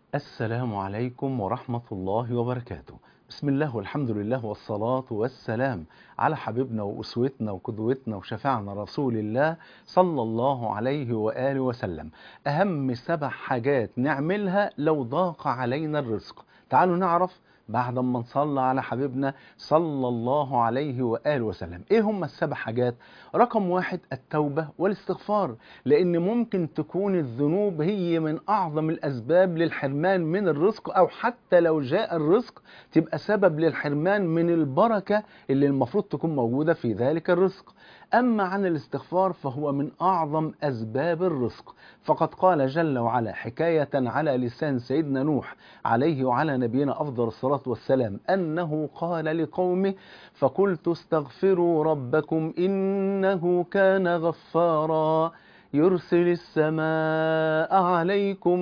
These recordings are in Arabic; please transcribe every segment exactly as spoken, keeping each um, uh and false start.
السلام عليكم ورحمة الله وبركاته. بسم الله والحمد لله والصلاة والسلام على حبيبنا وأسوتنا وقدوتنا وشفيعنا رسول الله صلى الله عليه وآله وسلم. أهم سبع حاجات نعملها لو ضاق علينا الرزق. تعالوا نعرف بعد ما نصلى على حبيبنا صلى الله عليه وآله وسلم ايه هم السبع حاجات. رقم واحد التوبة والاستغفار، لان ممكن تكون الذنوب هي من اعظم الاسباب للحرمان من الرزق، او حتى لو جاء الرزق تبقى سبب للحرمان من البركة اللي المفروض تكون موجودة في ذلك الرزق. اما عن الاستغفار فهو من اعظم اسباب الرزق، فقد قال جل وعلا حكاية على لسان سيدنا نوح عليه وعلى نبينا افضل الصلاة والسلام انه قال لقومه فقلت استغفروا ربكم انه كان غفارا يرسل السماء عليكم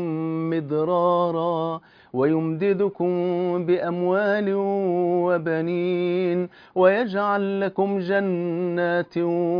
مدرارا ويمددكم بأموال وبنين ويجعل لكم جنات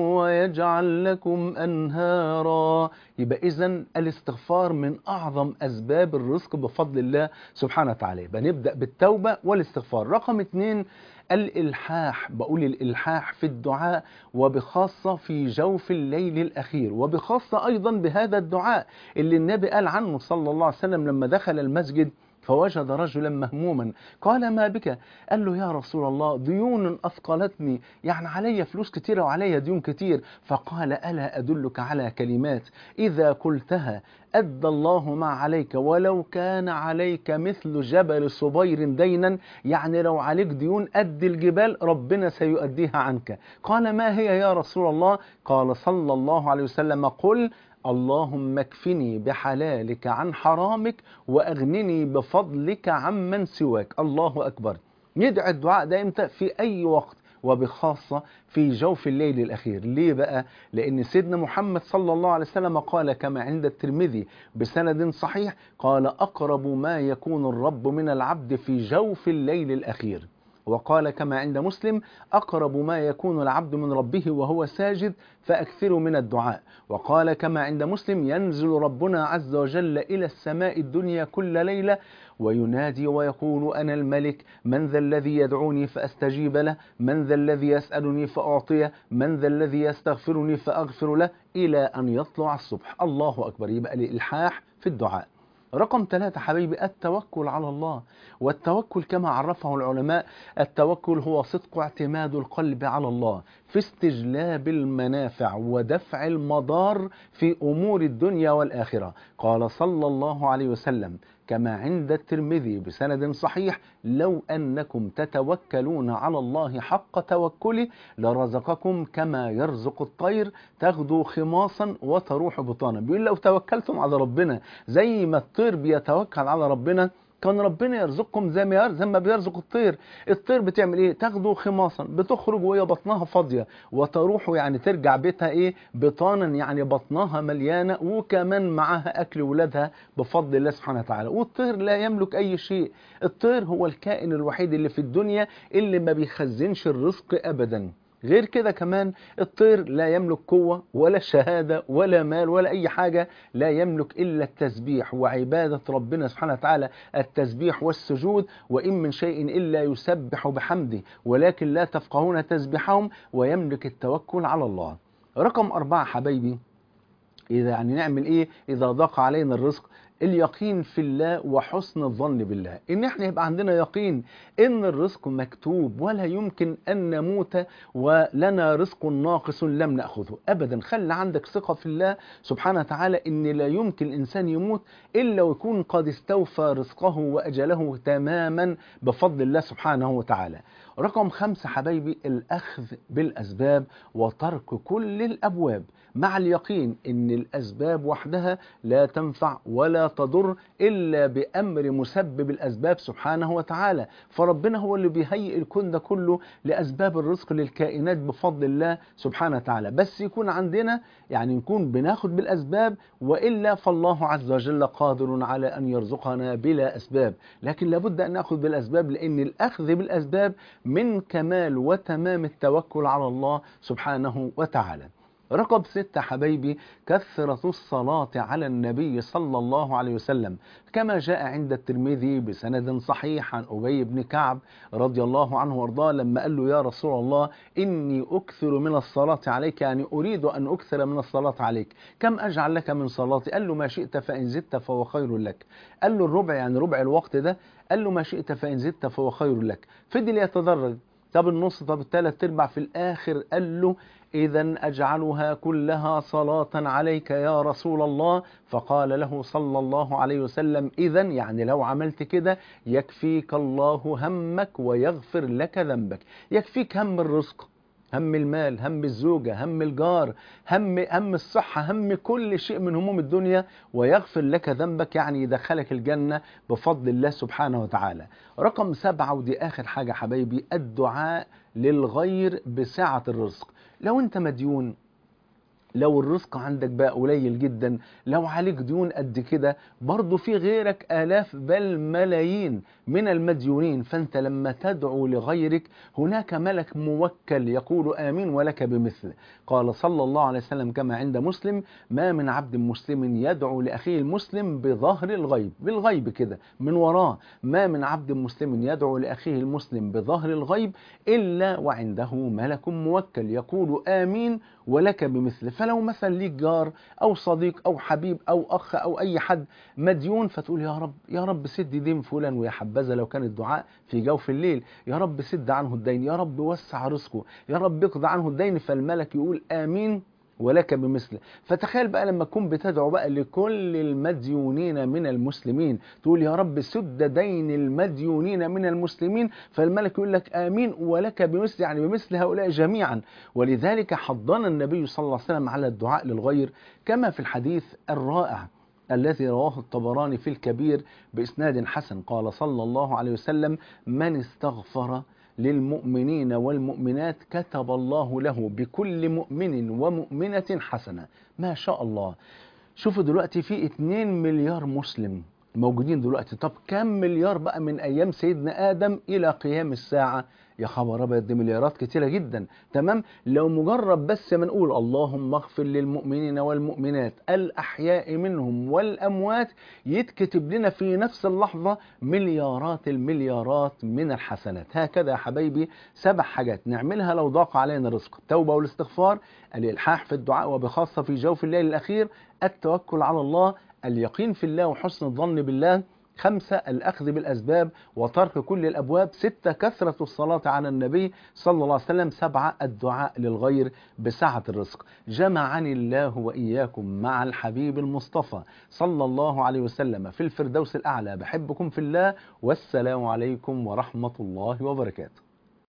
ويجعل لكم أنهارا. يبقى إذن الاستغفار من أعظم أسباب الرزق بفضل الله سبحانه وتعالى. بنبدأ بالتوبة والاستغفار. رقم اتنين الإلحاح، بقول الإلحاح في الدعاء وبخاصة في جوف الليل الأخير، وبخاصة أيضا بهذا الدعاء اللي النبي قال عنه صلى الله عليه وسلم لما دخل المسجد فوجد رجلا مهموما قال ما بك؟ قال له يا رسول الله ديون أثقلتني، يعني علي فلوس كتيرة وعلي ديون كتير. فقال ألا أدلك على كلمات إذا قلتها أدى الله ما عليك ولو كان عليك مثل جبل صبير دينا، يعني لو عليك ديون قد الجبال ربنا سيؤديها عنك. قال ما هي يا رسول الله؟ قال صلى الله عليه وسلم قل اللهم اكفني بحلالك عن حرامك وأغنني بفضلك عمن سواك. الله أكبر. يدعي الدعاء ده امتى؟ في أي وقت، وبخاصة في جوف الليل الأخير. ليه بقى؟ لأن سيدنا محمد صلى الله عليه وسلم قال كما عند الترمذي بسند صحيح قال أقرب ما يكون الرب من العبد في جوف الليل الأخير. وقال كما عند مسلم أقرب ما يكون العبد من ربه وهو ساجد فأكثروا من الدعاء. وقال كما عند مسلم ينزل ربنا عز وجل إلى السماء الدنيا كل ليلة وينادي ويقول أنا الملك من ذا الذي يدعوني فأستجيب له، من ذا الذي يسألني فأعطيه، من ذا الذي يستغفرني فأغفر له، إلى أن يطلع الصبح. الله أكبر. يبقى الإلحاح في الدعاء. رقم ثلاثة حبيبي التوكل على الله. والتوكل كما عرفه العلماء التوكل هو صدق اعتماد القلب على الله في استجلاب المنافع ودفع المضار في أمور الدنيا والآخرة. قال صلى الله عليه وسلم كما عند الترمذي بسند صحيح لو أنكم تتوكلون على الله حق توكله لرزقكم كما يرزق الطير تغدو خماصا وتروح بطانا. بيقول لو توكلتم على ربنا زي ما الطير بيتوكل على ربنا كان ربنا يرزقكم زي ما زي ما بيرزق الطير. الطير بتعمل ايه؟ تاخده خماصا، بتخرج وهي بطنها فاضيه، وتروح يعني ترجع بيتها ايه؟ بطانا، يعني بطنها مليانه وكمان معاها اكل ولادها بفضل الله سبحانه وتعالى. والطير لا يملك اي شيء. الطير هو الكائن الوحيد اللي في الدنيا اللي ما بيخزنش الرزق ابدا. غير كده كمان الطير لا يملك قوة ولا شهادة ولا مال ولا أي حاجة، لا يملك إلا التسبيح وعبادة ربنا سبحانه وتعالى، التسبيح والسجود. وإن من شيء إلا يسبح بحمده ولكن لا تفقهون تسبيحهم. ويملك التوكل على الله. رقم أربعة حبايبي، إذا يعني نعمل إيه إذا ضاق علينا الرزق؟ اليقين في الله وحسن الظن بالله، ان احنا يبقى عندنا يقين ان الرزق مكتوب ولا يمكن ان نموت ولنا رزق ناقص لم نأخذه ابدا. خلي عندك ثقة في الله سبحانه وتعالى ان لا يمكن الانسان يموت الا ويكون قد استوفى رزقه واجله تماما بفضل الله سبحانه وتعالى. رقم خمسة حبايبي الاخذ بالاسباب وترك كل الابواب، مع اليقين ان الاسباب وحدها لا تنفع ولا تضر إلا بأمر مسبب الأسباب سبحانه وتعالى. فربنا هو اللي بيهيئ الكون ده كله لأسباب الرزق للكائنات بفضل الله سبحانه وتعالى. بس يكون عندنا يعني نكون بناخد بالأسباب، وإلا فالله عز وجل قادر على أن يرزقنا بلا أسباب. لكن لابد أن نأخذ بالأسباب، لأن الأخذ بالأسباب من كمال وتمام التوكل على الله سبحانه وتعالى. رقم ستة حبايبي كثرة الصلاة على النبي صلى الله عليه وسلم، كما جاء عند الترمذي بسند صحيح عن أبي بن كعب رضي الله عنه وارضاه لما قال له: يا رسول الله إني أكثر من الصلاة عليك، يعني أريد أن أكثر من الصلاة عليك، كم أجعل لك من صلاتي؟ قال له: ما شئت فإن زدت فهو خير لك. قال له: الربع، يعني ربع الوقت ده؟ قال له: ما شئت فإن زدت فهو خير لك. فضل يتدرج، طب النص، طب الثلاث ارباع، في الآخر قال له: إذا أجعلها كلها صلاة عليك يا رسول الله. فقال له صلى الله عليه وسلم: إذا يعني لو عملت كده يكفيك الله همك ويغفر لك ذنبك. يكفيك هم الرزق، هم المال، هم الزوجة، هم الجار، هم هم الصحة، هم كل شيء من هموم الدنيا، ويغفر لك ذنبك، يعني يدخلك الجنة بفضل الله سبحانه وتعالى. رقم سبعة، ودي آخر حاجة حبايبي، الدعاء للغير بسعة الرزق. لو انت مديون، لو الرزق عندك بقى قليل جدا، لو عليك ديون قد كده، برضه في غيرك آلاف بل ملايين من المديونين، فأنت لما تدعو لغيرك هناك ملك موكل يقول آمين ولك بمثل. قال صلى الله عليه وسلم كما عند مسلم: ما من عبد مسلم يدعو لأخيه المسلم بظهر الغيب، بالغيب كده من وراه، ما من عبد مسلم يدعو لأخيه المسلم بظهر الغيب إلا وعنده ملك موكل يقول آمين ولك بمثله. فلو مثلا ليك جار أو صديق أو حبيب أو أخ أو أي حد مديون، فتقول: يا رب يا رب سد دين فلان، ويا حبذا لو كان الدعاء في جوف الليل: يا رب سد عنه الدين، يا رب وسع رزقه، يا رب اقض عنه الدين. فالملك يقول آمين ولك بمثله. فتخيل بقى لما تكون بتدعو بقى لكل المديونين من المسلمين، تقول: يا رب سد دين المديونين من المسلمين، فالملك يقول لك آمين ولك بمثل، يعني بمثل هؤلاء جميعا. ولذلك حضنا النبي صلى الله عليه وسلم على الدعاء للغير، كما في الحديث الرائع الذي رواه الطبراني في الكبير بإسناد حسن. قال صلى الله عليه وسلم: من استغفر للمؤمنين والمؤمنات كتب الله له بكل مؤمن ومؤمنة حسنة. ما شاء الله. شوفوا دلوقتي في اتنين مليار مسلم موجودين دلوقتي، طب كم مليار بقى من أيام سيدنا آدم إلى قيام الساعة؟ يا خبر أبيض، دي مليارات كتيرة جدا. تمام. لو مجرد بس ما نقول اللهم اغفر للمؤمنين والمؤمنات الأحياء منهم والأموات، يتكتب لنا في نفس اللحظة مليارات المليارات من الحسنات. هكذا يا حبايبي سبع حاجات نعملها لو ضاق علينا الرزق: التوبة والاستغفار، الإلحاح في الدعاء وبخاصة في جوف الليل الأخير، التوكل على الله، اليقين في الله وحسن الظن بالله، خمسة الأخذ بالأسباب وترك كل الأبواب، ستة كثرة الصلاة على النبي صلى الله عليه وسلم، سبعة الدعاء للغير بسعة الرزق. جمعني الله وإياكم مع الحبيب المصطفى صلى الله عليه وسلم في الفردوس الأعلى. بحبكم في الله، والسلام عليكم ورحمة الله وبركاته.